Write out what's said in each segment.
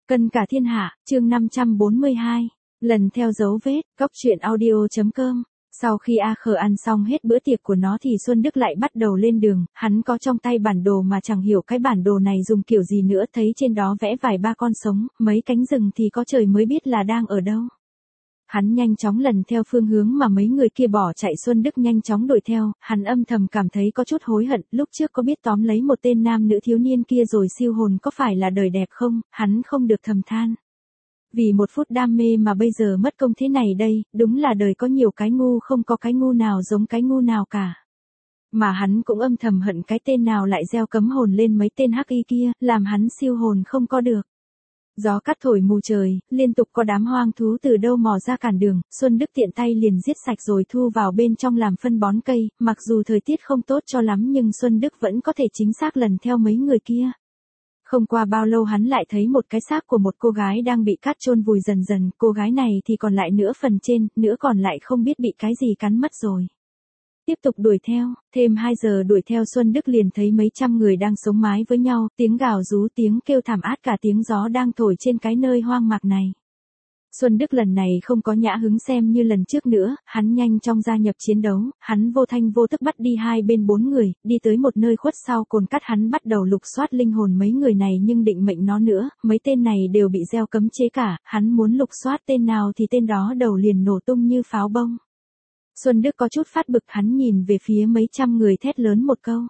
Cân cả thiên hạ, chương 542. Lần theo dấu vết, Cóc truyện audio.com. Sau khi A Khờ ăn xong hết bữa tiệc của nó thì Xuân Đức lại bắt đầu lên đường, hắn có trong tay bản đồ mà chẳng hiểu cái bản đồ này dùng kiểu gì nữa, thấy trên đó vẽ vài ba con sống, mấy cánh rừng thì có trời mới biết là đang ở đâu. Hắn nhanh chóng lần theo phương hướng mà mấy người kia bỏ chạy, Xuân Đức nhanh chóng đuổi theo, hắn âm thầm cảm thấy có chút hối hận, lúc trước có biết tóm lấy một tên nam nữ thiếu niên kia rồi siêu hồn có phải là đời đẹp không, hắn không được thầm than. Vì một phút đam mê mà bây giờ mất công thế này đây, đúng là đời có nhiều cái ngu, không có cái ngu nào giống cái ngu nào cả. Mà hắn cũng âm thầm hận cái tên nào lại gieo cấm hồn lên mấy tên hắc y kia, làm hắn siêu hồn không có được. Gió cắt thổi mù trời, liên tục có đám hoang thú từ đâu mò ra cản đường, Xuân Đức tiện tay liền giết sạch rồi thu vào bên trong làm phân bón cây, mặc dù thời tiết không tốt cho lắm nhưng Xuân Đức vẫn có thể chính xác lần theo mấy người kia. Không qua bao lâu hắn lại thấy một cái xác của một cô gái đang bị cát chôn vùi dần dần, cô gái này thì còn lại nửa phần trên, nửa còn lại không biết bị cái gì cắn mất rồi. Tiếp tục đuổi theo, thêm 2 giờ đuổi theo Xuân Đức liền thấy mấy trăm người đang sống mái với nhau, tiếng gào rú, tiếng kêu thảm át, cả tiếng gió đang thổi trên cái nơi hoang mạc này. Xuân Đức lần này không có nhã hứng xem như lần trước nữa, hắn nhanh chóng gia nhập chiến đấu, hắn vô thanh vô tức bắt đi 2 bên 4 người, đi tới một nơi khuất sau cồn cát hắn bắt đầu lục soát linh hồn mấy người này nhưng định mệnh nó nữa, mấy tên này đều bị gieo cấm chế cả, hắn muốn lục soát tên nào thì tên đó đầu liền nổ tung như pháo bông. Xuân Đức có chút phát bực, hắn nhìn về phía mấy trăm người thét lớn một câu.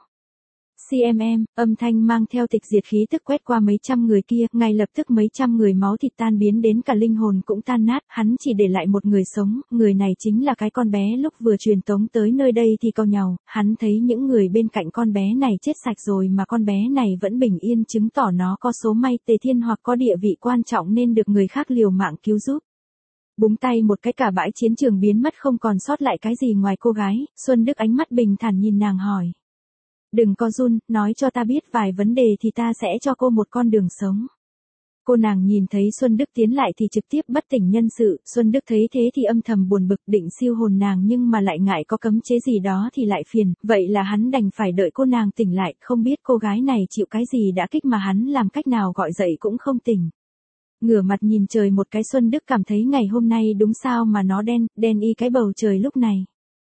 CMM, âm thanh mang theo tịch diệt khí tức quét qua mấy trăm người kia, ngay lập tức mấy trăm người máu thịt tan biến đến cả linh hồn cũng tan nát, hắn chỉ để lại một người sống, người này chính là cái con bé lúc vừa truyền tống tới nơi đây thì cau nhàu, hắn thấy những người bên cạnh con bé này chết sạch rồi mà con bé này vẫn bình yên, chứng tỏ nó có số may tề thiên hoặc có địa vị quan trọng nên được người khác liều mạng cứu giúp. Búng tay một cái cả bãi chiến trường biến mất không còn sót lại cái gì ngoài cô gái, Xuân Đức ánh mắt bình thản nhìn nàng hỏi. Đừng có run, nói cho ta biết vài vấn đề thì ta sẽ cho cô một con đường sống. Cô nàng nhìn thấy Xuân Đức tiến lại thì trực tiếp bất tỉnh nhân sự, Xuân Đức thấy thế thì âm thầm buồn bực, định siêu hồn nàng nhưng mà lại ngại có cấm chế gì đó thì lại phiền, vậy là hắn đành phải đợi cô nàng tỉnh lại, không biết cô gái này chịu cái gì đã kích mà hắn làm cách nào gọi dậy cũng không tỉnh. Ngửa mặt nhìn trời một cái, Xuân Đức cảm thấy ngày hôm nay đúng sao mà nó đen y cái bầu trời lúc này.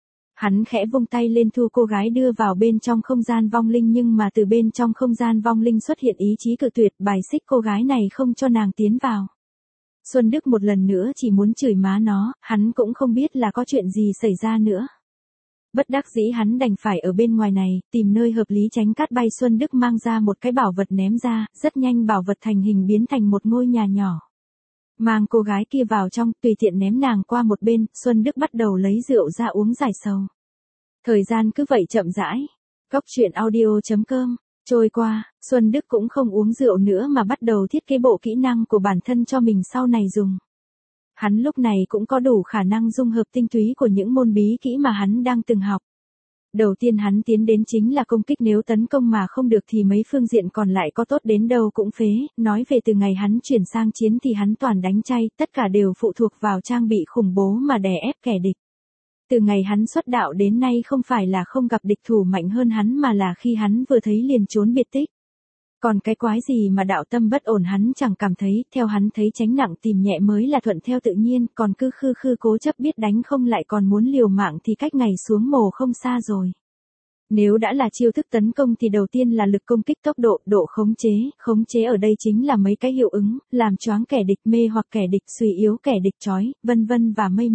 Hắn khẽ vung tay lên thu cô gái đưa vào bên trong không gian vong linh nhưng mà từ bên trong không gian vong linh xuất hiện ý chí cự tuyệt bài xích cô gái này không cho nàng tiến vào. Xuân Đức một lần nữa chỉ muốn chửi má nó, hắn cũng không biết là có chuyện gì xảy ra nữa. Bất đắc dĩ hắn đành phải ở bên ngoài này, tìm nơi hợp lý tránh cát bay. Xuân Đức mang ra một cái bảo vật ném ra, rất nhanh bảo vật thành hình biến thành một ngôi nhà nhỏ. Mang cô gái kia vào trong, tùy tiện ném nàng qua một bên, Xuân Đức bắt đầu lấy rượu ra uống giải sầu. Thời gian cứ vậy chậm rãi. Cóc truyện audio.com. Trôi qua, Xuân Đức cũng không uống rượu nữa mà bắt đầu thiết kế bộ kỹ năng của bản thân cho mình sau này dùng. Hắn lúc này cũng có đủ khả năng dung hợp tinh túy của những môn bí kỹ mà hắn đang từng học. Đầu tiên hắn tiến đến chính là công kích, nếu tấn công mà không được thì mấy phương diện còn lại có tốt đến đâu cũng phế, nói về từ ngày hắn chuyển sang chiến thì hắn toàn đánh chay, tất cả đều phụ thuộc vào trang bị khủng bố mà đè ép kẻ địch. Từ ngày hắn xuất đạo đến nay không phải là không gặp địch thủ mạnh hơn hắn mà là khi hắn vừa thấy liền trốn biệt tích. Còn cái quái gì mà đạo tâm bất ổn hắn chẳng cảm thấy, theo hắn thấy tránh nặng tìm nhẹ mới là thuận theo tự nhiên, còn cứ khư cố chấp biết đánh không lại còn muốn liều mạng thì cách ngày xuống mồ không xa rồi. Nếu đã là chiêu thức tấn công thì đầu tiên là lực công kích, tốc độ, độ khống chế ở đây chính là mấy cái hiệu ứng, làm choáng kẻ địch, mê hoặc kẻ địch, suy yếu kẻ địch, trói, vân vân và mây.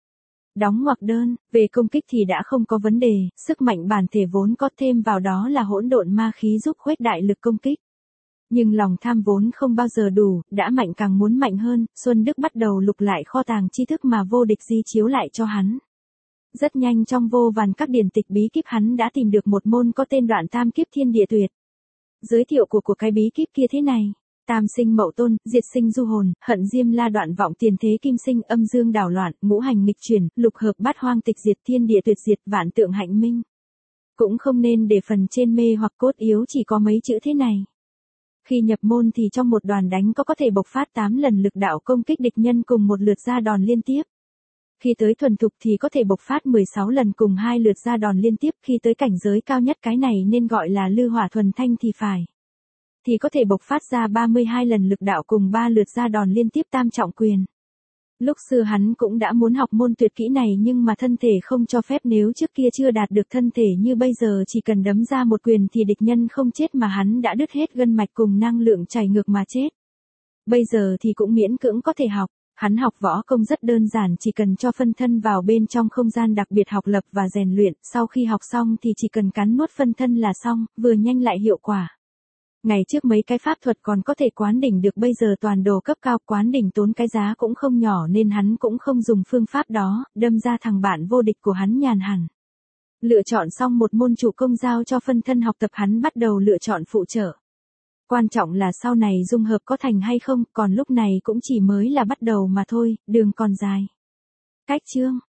Đóng ngoặc đơn, về công kích thì đã không có vấn đề, sức mạnh bản thể vốn có, thêm vào đó là hỗn độn ma khí giúp khuếch đại lực công kích. Nhưng lòng tham vốn không bao giờ đủ, đã mạnh càng muốn mạnh hơn, Xuân Đức bắt đầu lục lại kho tàng tri thức mà vô địch di chiếu lại cho hắn. Rất nhanh trong vô vàn các điển tịch bí kíp hắn đã tìm được một môn có tên Đoạn Tam Kiếp Thiên Địa Tuyệt. Giới thiệu của cái bí kíp kia thế này. Tam sinh mậu tôn, diệt sinh du hồn, hận diêm la đoạn vọng, tiền thế kim sinh, âm dương đảo loạn, ngũ hành nghịch chuyển, lục hợp bát hoang tịch diệt, thiên địa tuyệt diệt, vạn tượng hạnh minh. Cũng không nên để phần trên mê hoặc cốt yếu chỉ có mấy chữ thế này. Khi nhập môn thì trong một đoàn đánh có thể bộc phát 8 lần lực đạo công kích địch nhân cùng một lượt ra đòn liên tiếp. Khi tới thuần thục thì có thể bộc phát 16 lần cùng 2 lượt ra đòn liên tiếp, khi tới cảnh giới cao nhất cái này nên gọi là lư hỏa thuần thanh thì phải. thì có thể bộc phát ra 32 lần lực đạo cùng 3 lượt ra đòn liên tiếp tam trọng quyền. Lúc xưa hắn cũng đã muốn học môn tuyệt kỹ này nhưng mà thân thể không cho phép, nếu trước kia chưa đạt được thân thể như bây giờ chỉ cần đấm ra một quyền thì địch nhân không chết mà hắn đã đứt hết gân mạch cùng năng lượng chảy ngược mà chết. Bây giờ thì cũng miễn cưỡng có thể học. Hắn học võ công rất đơn giản, chỉ cần cho phân thân vào bên trong không gian đặc biệt học lập và rèn luyện, sau khi học xong thì chỉ cần cắn nuốt phân thân là xong, vừa nhanh lại hiệu quả. Ngày trước mấy cái pháp thuật còn có thể quán đỉnh được, bây giờ toàn đồ cấp cao, quán đỉnh tốn cái giá cũng không nhỏ nên hắn cũng không dùng phương pháp đó, đâm ra thằng bạn vô địch của hắn nhàn hẳn. Lựa chọn xong một môn chủ công giao cho phân thân học tập, hắn bắt đầu lựa chọn phụ trợ. Quan trọng là sau này dung hợp có thành hay không, còn lúc này cũng chỉ mới là bắt đầu mà thôi, đường còn dài. Cách chương